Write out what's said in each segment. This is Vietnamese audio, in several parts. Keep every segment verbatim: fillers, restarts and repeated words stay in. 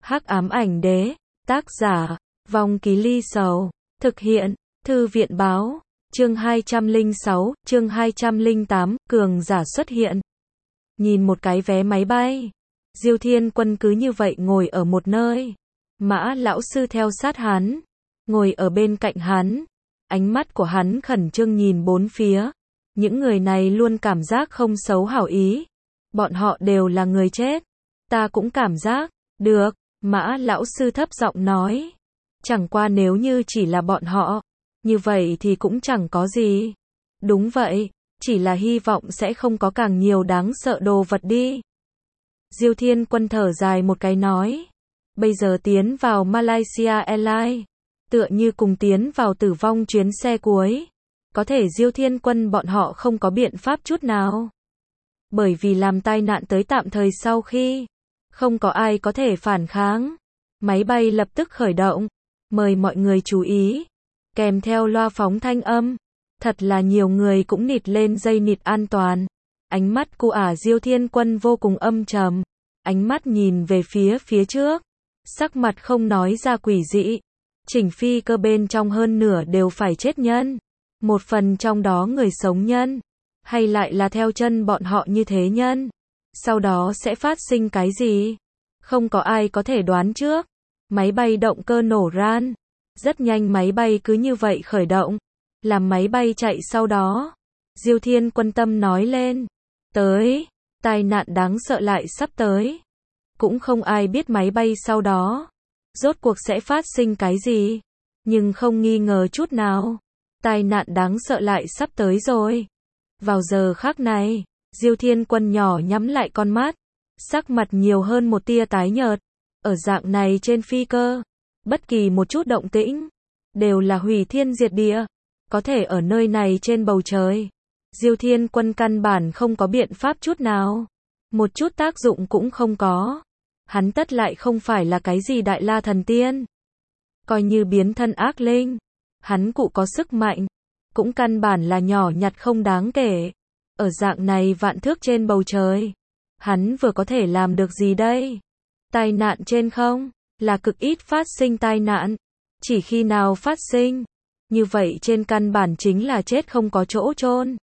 Hắc ám ảnh đế, tác giả, Vong Ký Ly Sầu, thực hiện, Thư viện báo, chương hai trăm lẻ sáu, chương hai trăm lẻ tám, cường giả xuất hiện. Nhìn một cái vé máy bay, Diêu Thiên Quân cứ như vậy ngồi ở một nơi. Mã lão sư theo sát hắn, ngồi ở bên cạnh hắn. Ánh mắt của hắn khẩn trương nhìn bốn phía. Những người này luôn cảm giác không xấu hảo ý. Bọn họ đều là người chết. Ta cũng cảm giác, được, Mã lão sư thấp giọng nói. Chẳng qua nếu như chỉ là bọn họ, như vậy thì cũng chẳng có gì. Đúng vậy, chỉ là hy vọng sẽ không có càng nhiều đáng sợ đồ vật đi. Diêu Thiên Quân thở dài một cái nói. Bây giờ tiến vào Malaysia Airlines, tựa như cùng tiến vào tử vong chuyến xe cuối. Có thể Diêu Thiên Quân bọn họ không có biện pháp chút nào. Bởi vì làm tai nạn tới tạm thời sau khi, không có ai có thể phản kháng. Máy bay lập tức khởi động. Mời mọi người chú ý. Kèm theo loa phóng thanh âm. Thật là nhiều người cũng nịt lên dây nịt an toàn. Ánh mắt của ả Diêu Thiên Quân vô cùng âm trầm. Ánh mắt nhìn về phía phía trước. Sắc mặt không nói ra quỷ dị. Chỉnh phi cơ bên trong hơn nửa đều phải chết nhân. Một phần trong đó người sống nhân. Hay lại là theo chân bọn họ như thế nhân. Sau đó sẽ phát sinh cái gì? Không có ai có thể đoán trước. Máy bay động cơ nổ ran. Rất nhanh máy bay cứ như vậy khởi động. Làm máy bay chạy sau đó. Diêu Thiên Quân tâm nói lên. Tới. Tai nạn đáng sợ lại sắp tới. Cũng không ai biết máy bay sau đó. Rốt cuộc sẽ phát sinh cái gì. Nhưng không nghi ngờ chút nào. Tai nạn đáng sợ lại sắp tới rồi. Vào giờ khắc này. Diêu Thiên Quân nhỏ nhắm lại con mắt. Sắc mặt nhiều hơn một tia tái nhợt. Ở dạng này trên phi cơ. Bất kỳ một chút động tĩnh. Đều là hủy thiên diệt địa. Có thể ở nơi này trên bầu trời. Diêu Thiên Quân căn bản không có biện pháp chút nào. Một chút tác dụng cũng không có. Hắn tất lại không phải là cái gì đại la thần tiên. Coi như biến thân ác linh. Hắn cụ có sức mạnh. Cũng căn bản là nhỏ nhặt không đáng kể. Ở dạng này vạn thước trên bầu trời. Hắn vừa có thể làm được gì đây? Tai nạn trên không? Là cực ít phát sinh tai nạn. Chỉ khi nào phát sinh. Như vậy trên căn bản chính là chết không có chỗ chôn.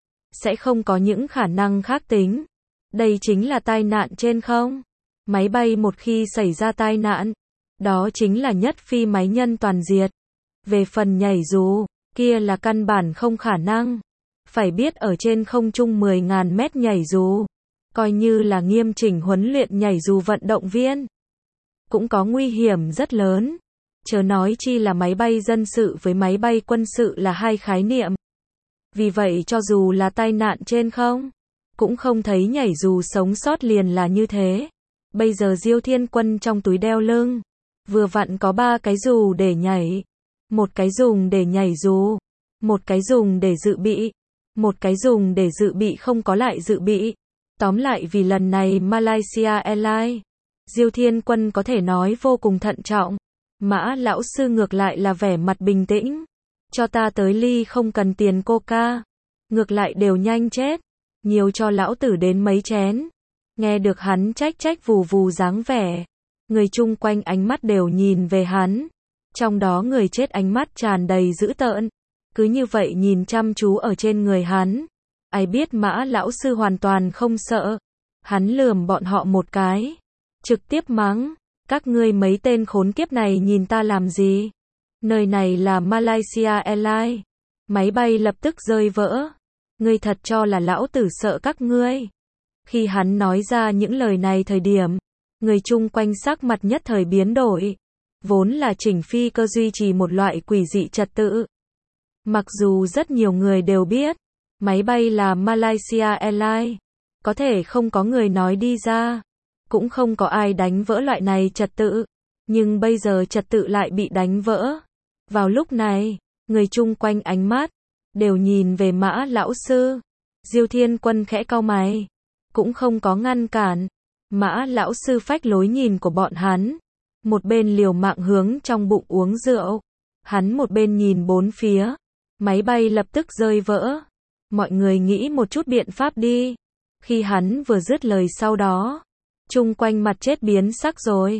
Sẽ không có những khả năng khác tính. Đây chính là tai nạn trên không. Máy bay một khi xảy ra tai nạn. Đó chính là nhất phi máy nhân toàn diệt. Về phần nhảy dù, kia là căn bản không khả năng. Phải biết ở trên không trung mười nghìn mét nhảy dù. Coi như là nghiêm chỉnh huấn luyện nhảy dù vận động viên. Cũng có nguy hiểm rất lớn. Chớ nói chi là máy bay dân sự với máy bay quân sự là hai khái niệm. Vì vậy cho dù là tai nạn trên không, cũng không thấy nhảy dù sống sót liền là như thế. Bây giờ Diêu Thiên Quân trong túi đeo lưng, vừa vặn có ba cái dù để nhảy. Một cái dùng để nhảy dù, một cái dùng để dự bị, một cái dùng để dự bị không có lại dự bị. Tóm lại vì lần này Malaysia Airlines, Diêu Thiên Quân có thể nói vô cùng thận trọng. Mã lão sư ngược lại là vẻ mặt bình tĩnh. Cho ta tới ly không cần tiền coca. Ngược lại đều nhanh chết. Nhiều cho lão tử đến mấy chén. Nghe được hắn trách trách vù vù dáng vẻ. Người chung quanh ánh mắt đều nhìn về hắn. Trong đó người chết ánh mắt tràn đầy dữ tợn. Cứ như vậy nhìn chăm chú ở trên người hắn. Ai biết Mã lão sư hoàn toàn không sợ. Hắn lườm bọn họ một cái. Trực tiếp mắng. Các ngươi mấy tên khốn kiếp này nhìn ta làm gì? Nơi này là Malaysia Airlines. Máy bay lập tức rơi vỡ. Ngươi thật cho là lão tử sợ các ngươi. Khi hắn nói ra những lời này thời điểm, người chung quanh sắc mặt nhất thời biến đổi. Vốn là chỉnh phi cơ duy trì một loại quỷ dị trật tự. Mặc dù rất nhiều người đều biết, máy bay là Malaysia Airlines. Có thể không có người nói đi ra. Cũng không có ai đánh vỡ loại này trật tự. Nhưng bây giờ trật tự lại bị đánh vỡ. Vào lúc này, người chung quanh ánh mắt đều nhìn về Mã lão sư. Diêu Thiên Quân khẽ cau mày, cũng không có ngăn cản. Mã lão sư phách lối nhìn của bọn hắn. Một bên liều mạng hướng trong bụng uống rượu. Hắn một bên nhìn bốn phía. Máy bay lập tức rơi vỡ. Mọi người nghĩ một chút biện pháp đi. Khi hắn vừa dứt lời sau đó, chung quanh mặt chết biến sắc rồi.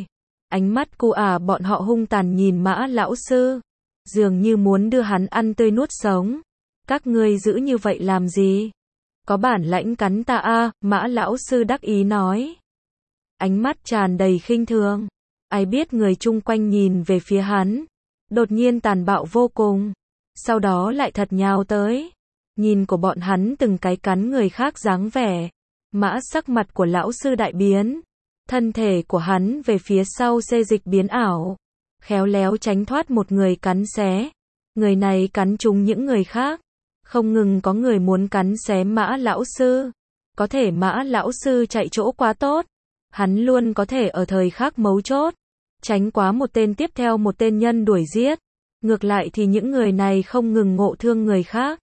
Ánh mắt cu ả bọn họ hung tàn nhìn Mã lão sư, dường như muốn đưa hắn ăn tươi nuốt sống. Các ngươi giữ như vậy làm gì? Có bản lãnh cắn ta a, Mã lão sư đắc ý nói. Ánh mắt tràn đầy khinh thường. Ai biết người chung quanh nhìn về phía hắn, đột nhiên tàn bạo vô cùng, sau đó lại thật nhào tới. Nhìn của bọn hắn từng cái cắn người khác dáng vẻ, Mã sắc mặt của lão sư đại biến, thân thể của hắn về phía sau xê dịch biến ảo, khéo léo tránh thoát một người cắn xé. Người này cắn trúng những người khác, không ngừng có người muốn cắn xé Mã lão sư. Có thể Mã lão sư chạy chỗ quá tốt, hắn luôn có thể ở thời khắc mấu chốt tránh quá một tên tiếp theo một tên nhân đuổi giết. Ngược lại thì những người này không ngừng ngộ thương người khác,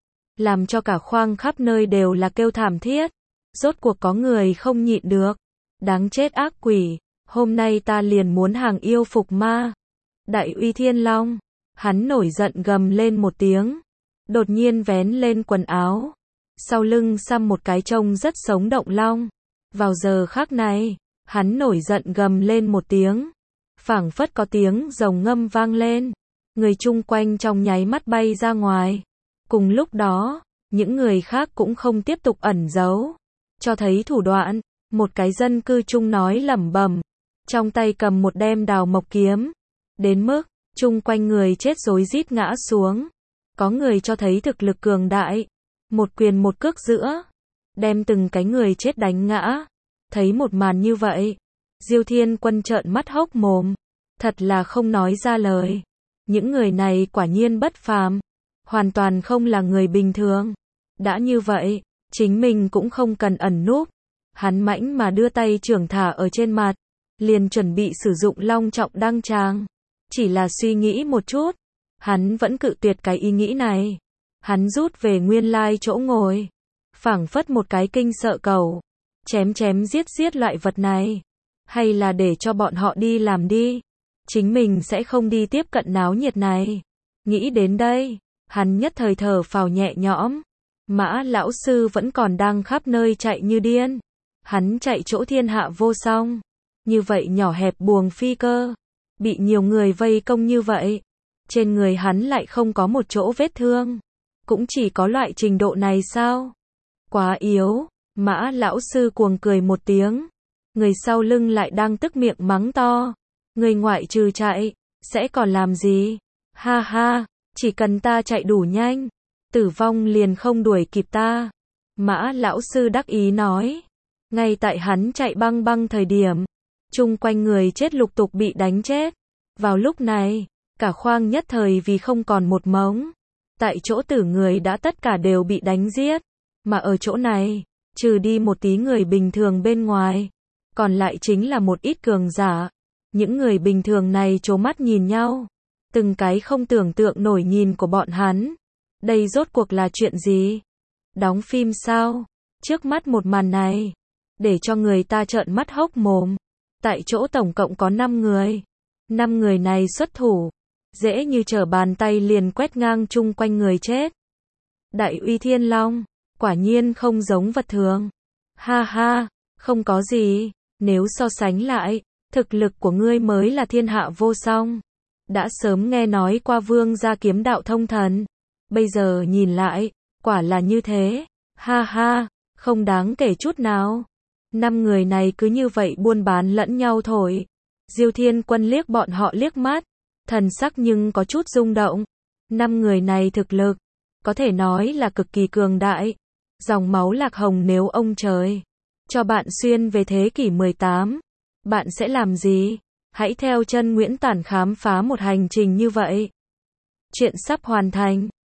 làm cho cả khoang khắp nơi đều là kêu thảm thiết. Rốt cuộc có người không nhịn được. Đáng chết ác quỷ, hôm nay ta liền muốn hàng yêu phục ma. Đại uy thiên long, hắn nổi giận gầm lên một tiếng, đột nhiên vén lên quần áo, sau lưng xăm một cái trông rất sống động long. Vào giờ khắc này, hắn nổi giận gầm lên một tiếng, phảng phất có tiếng rồng ngâm vang lên, người chung quanh trong nháy mắt bay ra ngoài. Cùng lúc đó, những người khác cũng không tiếp tục ẩn giấu, cho thấy thủ đoạn. Một cái dân cư chung nói lẩm bẩm, trong tay cầm một đem đào mộc kiếm, đến mức chung quanh người chết rối rít ngã xuống. Có người cho thấy thực lực cường đại, một quyền một cước giữa, đem từng cái người chết đánh ngã. Thấy một màn như vậy, Diêu Thiên Quân trợn mắt hốc mồm, thật là không nói ra lời. Những người này quả nhiên bất phàm, hoàn toàn không là người bình thường. Đã như vậy, chính mình cũng không cần ẩn núp. Hắn mãnh mà đưa tay trưởng thả ở trên mặt, liền chuẩn bị sử dụng long trọng đăng tràng. Chỉ là suy nghĩ một chút, hắn vẫn cự tuyệt cái ý nghĩ này. Hắn rút về nguyên lai chỗ ngồi, phảng phất một cái kinh sợ cầu, chém chém giết giết loại vật này, hay là để cho bọn họ đi làm đi, chính mình sẽ không đi tiếp cận náo nhiệt này. Nghĩ đến đây, hắn nhất thời thở phào nhẹ nhõm. Mã lão sư vẫn còn đang khắp nơi chạy như điên. Hắn chạy chỗ thiên hạ vô song, như vậy nhỏ hẹp buồng phi cơ, bị nhiều người vây công như vậy, trên người hắn lại không có một chỗ vết thương, cũng chỉ có loại trình độ này sao? Quá yếu. Mã lão sư cuồng cười một tiếng, người sau lưng lại đang tức miệng mắng to, người ngoại trừ chạy, sẽ còn làm gì? Ha ha, chỉ cần ta chạy đủ nhanh, tử vong liền không đuổi kịp ta. Mã lão sư đắc ý nói. Ngay tại hắn chạy băng băng thời điểm, chung quanh người chết lục tục bị đánh chết. Vào lúc này, cả khoang nhất thời vì không còn một mống. Tại chỗ tử người đã tất cả đều bị đánh giết. Mà ở chỗ này, trừ đi một tí người bình thường bên ngoài, còn lại chính là một ít cường giả. Những người bình thường này trố mắt nhìn nhau, từng cái không tưởng tượng nổi nhìn của bọn hắn. Đây rốt cuộc là chuyện gì? Đóng phim sao? Trước mắt một màn này, để cho người ta trợn mắt hốc mồm. Tại chỗ tổng cộng có năm người. năm người này xuất thủ, dễ như trở bàn tay liền quét ngang chung quanh người chết. Đại uy thiên long, quả nhiên không giống vật thường. Ha ha, không có gì, nếu so sánh lại, thực lực của ngươi mới là thiên hạ vô song. Đã sớm nghe nói qua vương gia kiếm đạo thông thần, bây giờ nhìn lại, quả là như thế. Ha ha, không đáng kể chút nào. Năm người này cứ như vậy buôn bán lẫn nhau thôi. Diêu Thiên Quân liếc bọn họ liếc mắt, thần sắc nhưng có chút rung động. Năm người này thực lực, có thể nói là cực kỳ cường đại. Dòng máu lạc hồng nếu ông trời cho bạn xuyên về thế kỷ mười tám, bạn sẽ làm gì? Hãy theo chân Nguyễn Tản khám phá một hành trình như vậy. Chuyện sắp hoàn thành.